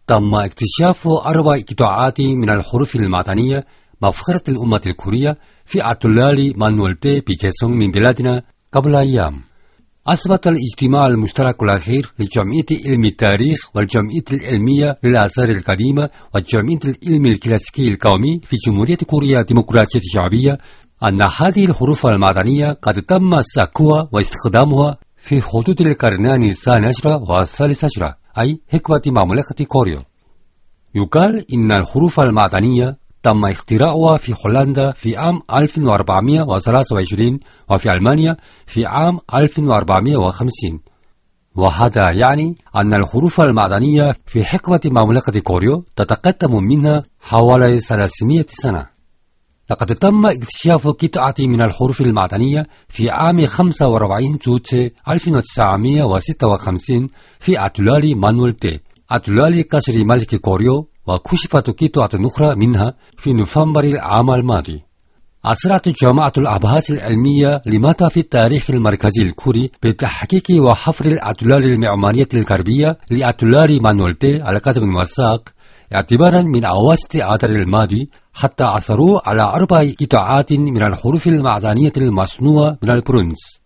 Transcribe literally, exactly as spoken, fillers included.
تم اكتشاف أربع قطعات من الحروف المعدنية مفخرة الأمة الكورية في أتلال مانويل تي بكيسون من بلادنا قبل أيام. أثبت الاجتماع المشترك الأخير لجمعية علم التاريخ والجمعية العلمية للآثار القديمة والجمعية العلم الكلاسيكي القومي في جمهورية كوريا الديمقراطية الشعبية أن هذه الحروف المعدنية قد تم سكوها واستخدامها في حدود القرنين الثاني عشر والثالث عشر، أي حقبة مملكة كوريا. يقال إن الحروف المعدنية تم اختراعها في هولندا في عام ألف وأربعمائة وثلاثة وعشرين وفي ألمانيا في عام ألف وأربعمائة وخمسين، وهذا يعني أن الحروف المعدنية في حقبة مملكة كوريا تتقدم منها حوالي ثلاثمائة سنة. لقد تم اكتشاف قطعة من الحروف المعدنية في عام خمسة وأربعين جوت ألف وتسعمائة وستة وخمسين في أتلال مانويل تي، أتلال قصر ملك كوريا، وكشفت قطعة أخرى منها في نوفمبر العام الماضي. أسرعت جماعة الأبحاث العلمية لمتى في التاريخ المركزي الكوري بتحقيق وحفر الأتلال المعمارية الغربية لأتلال مانويل تي على قدم وساق، اعتبارا من أواسط آذار الماضي، حتى عثروا على أربع قطعات من الحروف المعدنية المصنوعة من البرونز.